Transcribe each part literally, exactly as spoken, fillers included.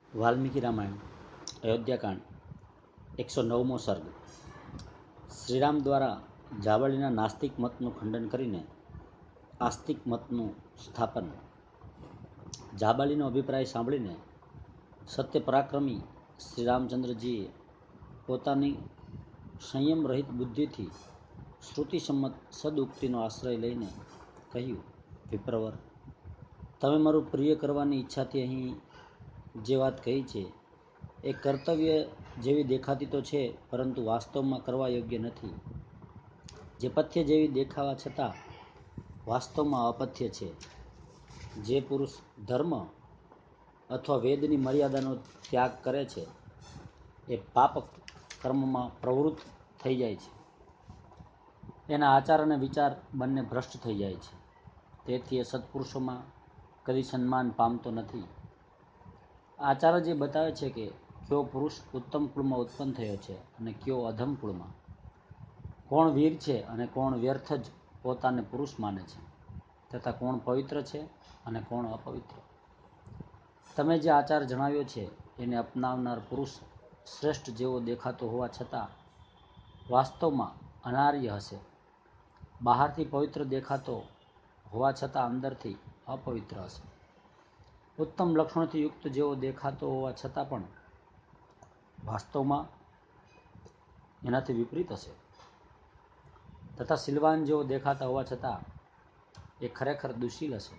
વાલ્મીકી રામાયણ અયોધ્યાકાંડ એકસો નવમો સર્ગ. શ્રીરામ દ્વારા જાવળીના નાસ્તિક મતનું ખંડન કરીને આસ્તિક મતનું સ્થાપન. જાબાલીનો અભિપ્રાય સાંભળીને સત્ય પરાક્રમી શ્રી રામચંદ્રજીએ પોતાની સંયમ રહિત બુદ્ધિથી શ્રુતિસંમત સદઉક્તિનો આશ્રય લઈને કહ્યું, વિપ્રવર, તમે મારું પ્રિય કરવાની ઈચ્છાથી અહીં જે વાત કહી છે એ કર્તવ્ય જેવી દેખાતી તો છે, પરંતુ વાસ્તવમાં કરવા યોગ્ય નથી. જે પથ્ય જેવી દેખાવા છતાં વાસ્તવમાં અપથ્ય છે. જે પુરુષ ધર્મ અથવા વેદની મર્યાદાનો ત્યાગ કરે છે એ પાપ કર્મમાં પ્રવૃત્ત થઈ જાય છે. એના આચાર અને વિચાર બંને ભ્રષ્ટ થઈ જાય છે. તેથી એ સત્પુરુષોમાં કદી સન્માન પામતો નથી. આચાર જે બતાવે છે કે કયો પુરુષ ઉત્તમ કુળમાં ઉત્પન્ન થયો છે અને કયો અધમ કુળમાં, કોણ વીર છે અને કોણ વ્યર્થ જ પોતાને પુરુષ માને છે, તથા કોણ પવિત્ર છે અને કોણ અપવિત્ર. તમે જે આચાર જણાવ્યો છે એને અપનાવનાર પુરુષ શ્રેષ્ઠ જેવો દેખાતો હોવા છતાં વાસ્તવમાં અનાર્ય હશે. બહારથી પવિત્ર દેખાતો હોવા છતાં અંદરથી અપવિત્ર હશે. ઉત્તમ લક્ષણોથી યુક્ત જેવો દેખાતો હોવા છતાં પણ વાસ્તવમાં એનાથી વિપરીત હશે. તથા શીલવાન જેવો દેખાતા હોવા છતાં એ ખરેખર દુશીલ હશે.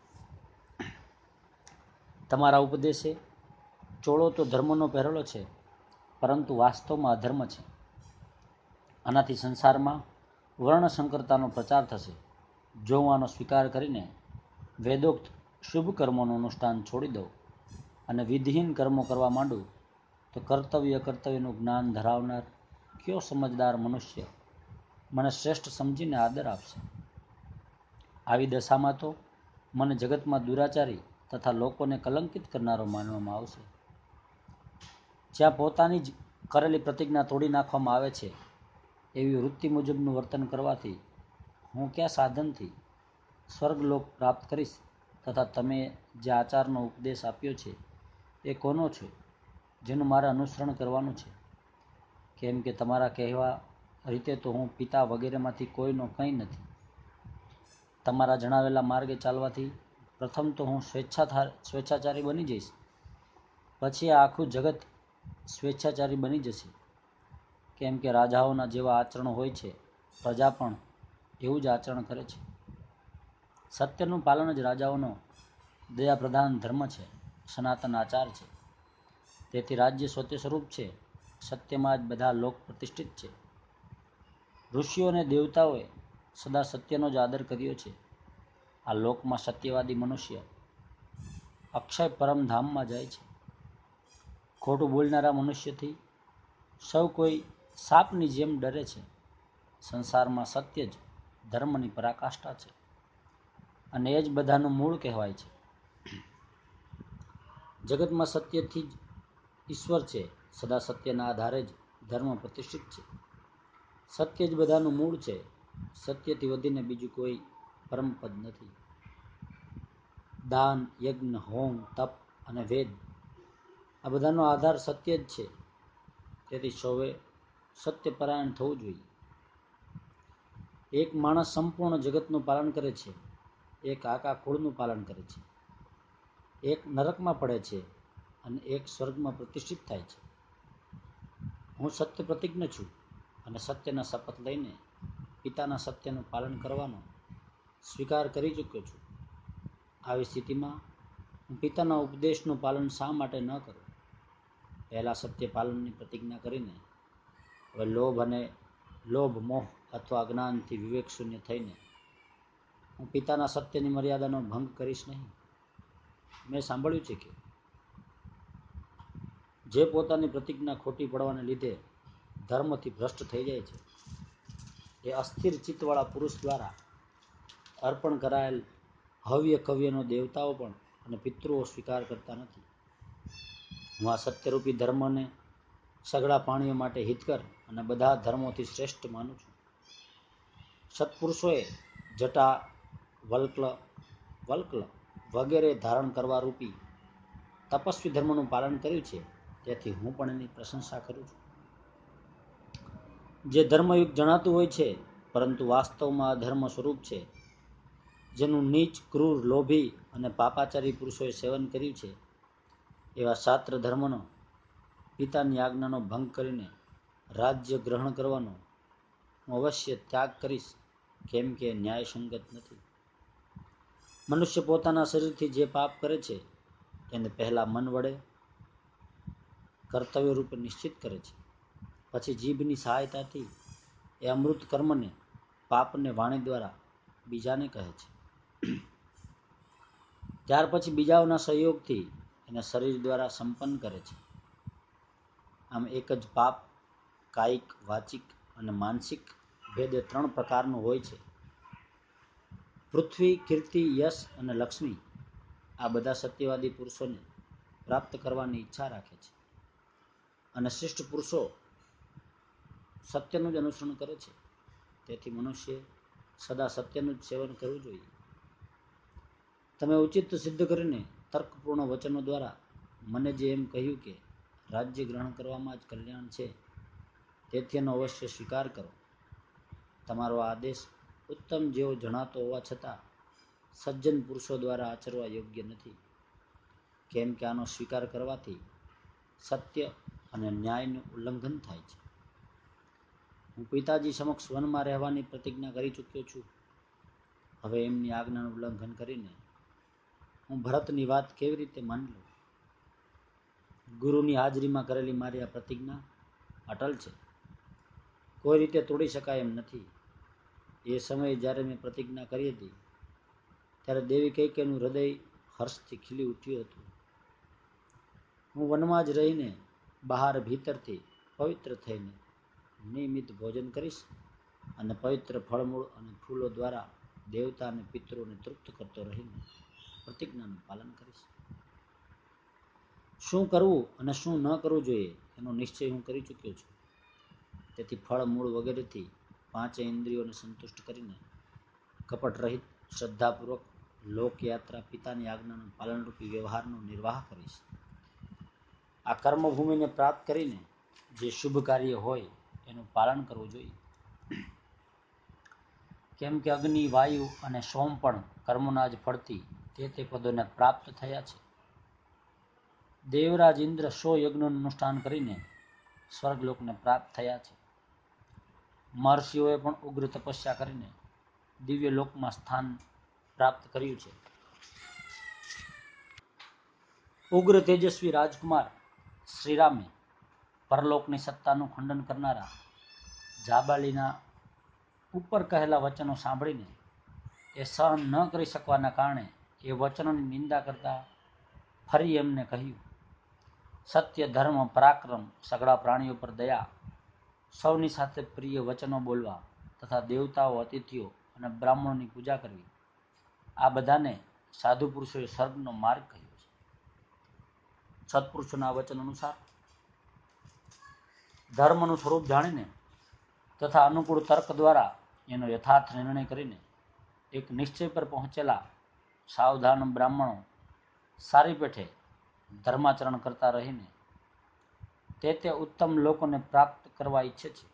તમારા ઉપદેશે ચોળો તો ધર્મનો પહેરેલો છે, પરંતુ વાસ્તવમાં અધર્મ છે. આનાથી સંસારમાં વર્ણ સંકરતાનો પ્રચાર થશે. જો હું આનો સ્વીકાર કરીને વેદોક્ત શુભ કર્મોનું અનુષ્ઠાન છોડી દઉં અને વિધિહીન કર્મો કરવા માંડું, તો કર્તવ્ય કર્તવ્યનું જ્ઞાન ધરાવનાર કયો સમજદાર મનુષ્ય મને શ્રેષ્ઠ સમજીને આદર આપશે? આવી દશામાં તો મને જગતમાં દુરાચારી તથા લોકોને કલંકિત કરનારો માનવામાં આવશે. જ્યાં પોતાની જ કરેલી પ્રતિજ્ઞા તોડી નાખવામાં આવે છે એવી વૃત્તિ મુજબનું વર્તન કરવાથી હું કયા સાધનથી સ્વર્ગલોક પ્રાપ્ત કરીશ? તથા તમે જે આચારનો ઉપદેશ આપ્યો છે એ કોનો છે જેનું મારે અનુસરણ કરવાનું છે? કેમ કે તમારા કહેવા રીતે તો હું પિતા વગેરેમાંથી કોઈનો કંઈ નથી. તમારા જણાવેલા માર્ગે ચાલવાથી પ્રથમ તો હું સ્વેચ્છા સ્વેચ્છાચારી બની જઈશ, પછી આ આખું જગત સ્વેચ્છાચારી બની જશે. કેમ કે રાજાઓના જેવા આચરણ હોય છે, પ્રજા પણ એવું જ આચરણ કરે છે. સત્યનું પાલન જ રાજાઓનો દયાપ્રધાન ધર્મ છે, સનાતન આચાર છે. તેથી રાજ્ય સત્ય સ્વરૂપ છે. સત્યમાં જ બધા લોક પ્રતિષ્ઠિત છે. ઋષિઓ અને દેવતાઓએ સદા સત્યનો જ આદર કર્યો છે. આ લોકમાં સત્યવાદી મનુષ્ય અક્ષય પરમધામમાં જાય છે. ખોટું બોલનારા મનુષ્યથી સૌ કોઈ સાપની જેમ ડરે છે. સંસારમાં સત્ય જ ધર્મની પરાકાષ્ઠા છે અને એ જ બધાનું મૂળ કહેવાય છે. જગતમાં સત્યથી જ ઈશ્વર છે. સદા સત્યના આધારે જ ધર્મ પ્રતિષ્ઠિત છે. સત્ય જ બધાનું મૂળ છે. સત્યથી વધીને બીજું કોઈ પરમપદ નથી. દાન, યજ્ઞ, હોમ, તપ અને વેદ આ બધાનો આધાર સત્ય જ છે. તેથી સૌએ સત્યપરાયણ થવું જોઈએ. એક માણસ સંપૂર્ણ જગતનું પાલન કરે છે, એક આખા કુળનું પાલન કરે છે, એક નરકમાં પડે છે અને એક સ્વર્ગમાં પ્રતિષ્ઠિત થાય છે. હું સત્ય પ્રતિજ્ઞ છું અને સત્યના શપથ લઈને પિતાના સત્યનું પાલન કરવાનો સ્વીકાર કરી ચૂક્યો છું. આવી સ્થિતિમાં હું પિતાના ઉપદેશનું પાલન શા માટે ન કરું? પહેલાં સત્ય પાલનની પ્રતિજ્ઞા કરીને હવે લોભ અને લોભ, મોહ અથવા અજ્ઞાનથી વિવેક શૂન્ય થઈને હું પિતાના સત્યની મર્યાદાનો ભંગ કરીશ નહીં. મેં સાંભળ્યું છે કે જે પોતાની પ્રતિજ્ઞા ખોટી પડવાને લીધે ધર્મથી ભ્રષ્ટ થઈ જાય છે, એ અસ્થિર ચિત્તવાળા પુરુષ દ્વારા અર્પણ કરાયેલ હવ્ય કવ્યનો દેવતાઓ પણ અને પિતૃઓ સ્વીકાર કરતા નથી. હું આ સત્યરૂપી ધર્મને સઘળા પ્રાણીઓ માટે હિતકર અને બધા ધર્મોથી શ્રેષ્ઠ માનું છું. સત્પુરુષોએ જટા, વલ્કલ વલ્કલ વગેરે ધારણ કરવા રૂપી તપસ્વી ધર્મનું પાલન કર્યું છે, તેથી હું પણ એની પ્રશંસા કરું છું. જે ધર્મયુક્ત જણાતું હોય છે પરંતુ વાસ્તવમાં અધર્મ સ્વરૂપ છે, જેનું નીચ, ક્રૂર, લોભી અને પાપાચારી પુરુષોએ સેવન કર્યું છે, એવા શાસ્ત્ર ધર્મનો, પિતાની આજ્ઞાનો ભંગ કરીને રાજ્ય ગ્રહણ કરવાનો હું અવશ્ય ત્યાગ કરીશ, કેમ કે ન્યાયસંગત નથી. મનુષ્ય પોતાના શરીરથી જે પાપ કરે છે એને પહેલા મન વડે કર્તવ્ય રૂપે નિશ્ચિત કરે છે, પછી જીભની સહાયતાથી એ અમૃત કર્મને, પાપને વાણી દ્વારા બીજાને કહે છે. ત્યાર પછી બીજાઓના સહયોગથી એને શરીર દ્વારા સંપન્ન કરે છે. આમ એક જ પાપ કાયિક, વાચિક અને માનસિક ભેદે ત્રણ પ્રકારનું હોય છે. પૃથ્વી, કીર્તિ, યશ અને લક્ષ્મી આ બધા સત્યવાદી પુરુષોને પ્રાપ્ત કરવાની ઈચ્છા રાખે છે, અને શ્રેષ્ઠ પુરુષો સત્યનું જ અનુસરણ કરે છે. તેથી મનુષ્ય સદા સત્યનું જ સેવન કરવું જોઈએ. તમે ઉચિત સિદ્ધ કરીને તર્કપૂર્ણ વચનો દ્વારા મને જે એમ કહ્યું કે રાજ્ય ગ્રહણ કરવામાં જ કલ્યાણ છે, તેથી એનો અવશ્ય સ્વીકાર કરો. તમારો આદેશ ઉત્તમ જેવો જણાતો હોવા છતાં સજ્જન પુરુષો દ્વારા આચરવા યોગ્ય નથી, કેમ કે આનો સ્વીકાર કરવાથી સત્ય અને ન્યાયનું ઉલ્લંઘન થાય છે. હું પિતાજી સમક્ષ વનમાં રહેવાની પ્રતિજ્ઞા કરી ચૂક્યો છું. હવે એમની આજ્ઞાનું ઉલ્લંઘન કરીને હું ભરતની વાત કેવી રીતે માની લઉં? ગુરુની હાજરીમાં કરેલી મારી આ પ્રતિજ્ઞા અટલ છે, કોઈ રીતે તોડી શકાય એમ નથી. એ સમયે જ્યારે મેં પ્રતિજ્ઞા કરી હતી ત્યારે દેવી કૈકેયીનું હૃદય હર્ષથી ખીલી ઉઠ્યું હતું. હું વનમાં જ રહીને બહાર ભીતરથી પવિત્ર થઈને નિયમિત ભોજન કરીશ અને પવિત્ર ફળમૂળ અને ફૂલો દ્વારા દેવતા અને પિતરોને તૃપ્ત કરતો રહીને પ્રતિજ્ઞાનું પાલન કરીશ. શું કરવું અને શું ન કરવું જોઈએ એનો નિશ્ચય હું કરી ચૂક્યો છું. તેથી ફળ, મૂળ વગેરેથી પાંચે ઇન્દ્રિયોને સંતુષ્ટ કરીને કપટ રહિત, શ્રદ્ધાપૂર્વક લોકયાત્રા, પિતાની આજ્ઞાનું પાલનરૂપી વ્યવહારનો નિર્વાહ કરીશ. આ કર્મભૂમિને પ્રાપ્ત કરીને જે શુભ કાર્ય હોય એનું પાલન કરવું જોઈએ, કેમ કે અગ્નિ, વાયુ અને સોમ પણ કર્મોના જ ફળથી તે તે પદોને પ્રાપ્ત થયા છે. દેવરાજ ઇન્દ્ર સો યજ્ઞોનું અનુષ્ઠાન કરીને સ્વર્ગલોકને પ્રાપ્ત થયા છે. મહર્ષિઓએ પણ ઉગ્ર તપસ્યા કરીને દિવ્ય લોકમાં સ્થાન પ્રાપ્ત કર્યું છે. ઉગ્ર તેજસ્વી રાજકુમાર શ્રીરામે પરલોકની સત્તાનું ખંડન કરનારા જાબાલીના ઉપર કહેલા વચનો સાંભળીને એ સહન ન કરી શકવાના કારણે એ વચનોની નિંદા કરતા ફરી એમને કહ્યું, સત્ય, ધર્મ, પરાક્રમ, સઘળા પ્રાણીઓ પર દયા, સૌની સાથે પ્રિય વચનો બોલવા તથા દેવતાઓ, અતિથિઓ અને બ્રાહ્મણોની પૂજા કરવી, આ બધાને સાધુ પુરુષોએ સ્વર્ગનો માર્ગ કહ્યો છે. સત્પુરુષોના વચન અનુસાર ધર્મનું સ્વરૂપ જાણીને તથા અનુકૂળ તર્ક દ્વારા એનો યથાર્થ નિર્ણય કરીને એક નિશ્ચય પર પહોંચેલા સાવધાન બ્રાહ્મણો સારી પેઠે ધર્માચરણ કરતા રહીને તે તે ઉત્તમ લોકોને પ્રાપ્ત કરવા ઈચ્છે છે.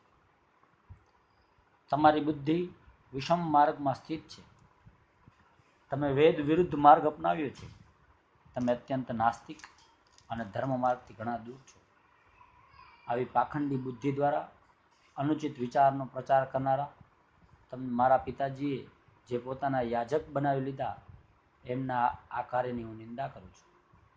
તમારી બુદ્ધિ વિષમ માર્ગમાં સ્થિત છે. તમે વેદ વિરુદ્ધ માર્ગ અપનાવ્યો છે. તમે અત્યંત નાસ્તિક અને ધર્મ માર્ગથી ઘણા દૂર છો. આવી પાખંડી બુદ્ધિ દ્વારા અનુચિત વિચારનો પ્રચાર કરનારા તમે મારા પિતાજીએ જે પોતાના યાજક બનાવી લીધા એમના આ કાર્યની હું નિંદા કરું છું.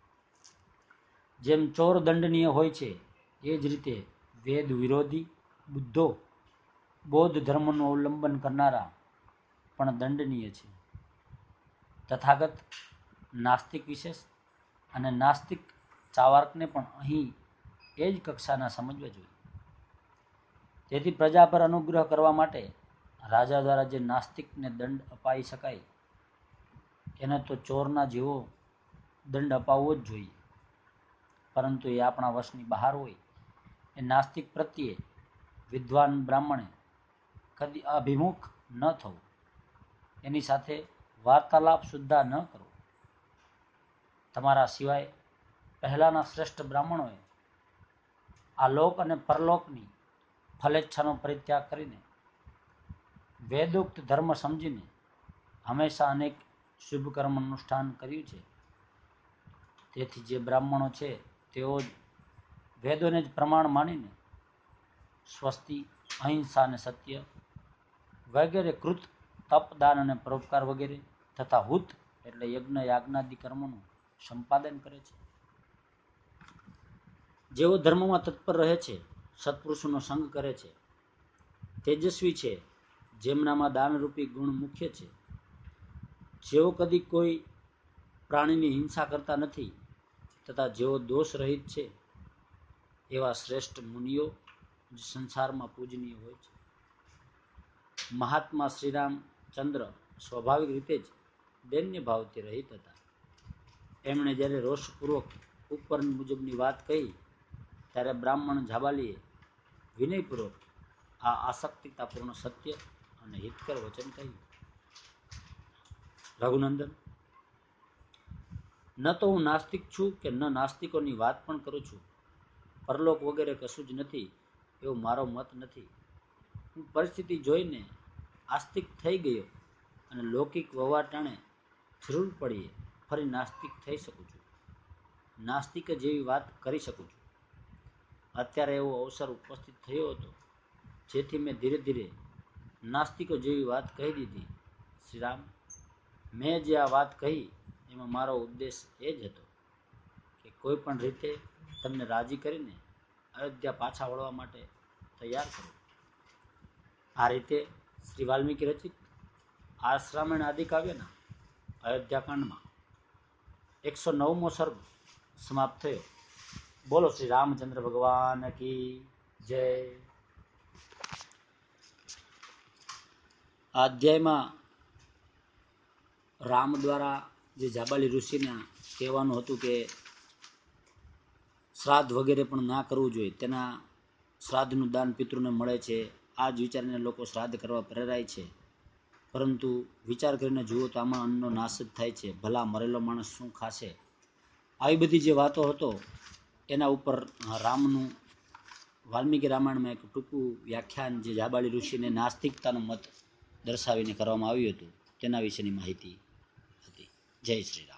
જેમ ચોર દંડનીય હોય છે એ જ રીતે વેદ વિરોધી બુદ્ધો, બૌદ્ધ ધર્મનું અવલંબન કરનારા પણ દંડનીય છે. તથાગત નાસ્તિક વિશેષ અને નાસ્તિક ચાવાર્કને પણ અહીં એ જ કક્ષાના સમજવા જોઈએ. તેથી પ્રજા પર અનુગ્રહ કરવા માટે રાજા દ્વારા જે નાસ્તિકને દંડ અપાઈ શકાય એને તો ચોરના જેવો દંડ અપાવવો જ જોઈએ. પરંતુ એ આપણા વશની બહાર હોય. એ નાસ્તિક પ્રત્યે વિદ્વાન બ્રાહ્મણે કદી અભિમુખ ન થવું, એની સાથે વાર્તાલાપ સુદ્ધા ન કરવો. તમારા સિવાય પહેલાના શ્રેષ્ઠ બ્રાહ્મણોએ આ લોક અને પરલોકની ફલેચ્છાનો પરિત્યાગ કરીને વેદોક્ત ધર્મ સમજીને હંમેશા અનેક શુભ કર્મ અનુષ્ઠાન કર્યું છે. તેથી જે બ્રાહ્મણો છે તેઓ વેદોને જ પ્રમાણ માનીને સ્વસ્તિ, અહિંસા અને સત્ય વગેરે કૃત તપ, દાન અને પરોપકાર વગેરે તથા હુત એટલે યજ્ઞ યાજ્ઞાદિ કર્મોનું સંપાદન કરે છે. જેઓ ધર્મમાં તત્પર રહે છે, સત્પુરુષોનો સંગ કરે છે, તેજસ્વી છે, જેમનામાં દાનરૂપી ગુણ મુખ્ય છે, જેઓ કદી કોઈ પ્રાણીની હિંસા કરતા નથી તથા જેઓ દોષ રહિત છે, એવા શ્રેષ્ઠ મુનિઓ જ સંસારમાં પૂજનીય હોય છે. મહાત્મા શ્રીરામચંદ્ર સ્વાભાવિક રીતે જ દૈન્ય ભાવથી રહિત હતા. એમણે જ્યારે રોષપૂર્વક ઉપર મુજબની વાત કહી ત્યારે બ્રાહ્મણ જાબાલીએ વિનયપૂર્વક આ આસક્તિતાપૂર્ણ સત્ય અને હિતકર વચન કહ્યું. રઘુનંદન, ન તો હું નાસ્તિક છું કે ન નાસ્તિકોની વાત પણ કરું છું. પરલોક વગેરે કશું જ નથી એવો મારો મત નથી. હું પરિસ્થિતિ જોઈને આસ્તિક થઈ ગયો અને લૌકિક વવાટાણે જરૂર પડીએ ફરી નાસ્તિક થઈ શકું છું. નાસ્તિક જેવી વાત કરી શકું છું. અત્યારે એવો અવસર ઉપસ્થિત થયો હતો જેથી મેં ધીરે ધીરે નાસ્તિકો જેવી વાત કહી દીધી. શ્રીરામ, મેં જે આ વાત કહી એમાં મારો ઉદ્દેશ એ જ હતો કે કોઈ પણ રીતે તમને રાજી કરીને અયોધ્યા પાછા વળવા માટે તૈયાર કરો. આ રીતે શ્રી વાલ્મીકી રચિત આશ્રામણ આદિ કાવ્યના અયોધ્યાકાંડમાં એકસો નવમો સર્ગ સમાપ્ત થયો. બોલો શ્રી રામચંદ્ર ભગવાન કી જય. આ અધ્યાયમાં રામ દ્વારા જે જાબાલી ઋષિને કહેવાનું હતું કે શ્રાદ્ધ વગેરે પણ ના કરવું જોઈએ, તેના શ્રાદ્ધનું દાન પિતૃને મળે છે, આ જ વિચારીને લોકો શ્રાદ્ધ કરવા પ્રેરાય છે. પરંતુ વિચાર કરીને જુઓ તો આમાં અન્નનો નાશ જ થાય છે. ભલા મરેલો માણસ શું ખાશે? આવી બધી જે વાતો હતો એના ઉપર રામનું વાલ્મીકી રામાયણમાં એક ટૂંકું વ્યાખ્યાન જે જાબાલી ઋષિને નાસ્તિકતાનો મત દર્શાવીને કરવામાં આવ્યું હતું તેના વિશેની માહિતી હતી. જય શ્રી રામ.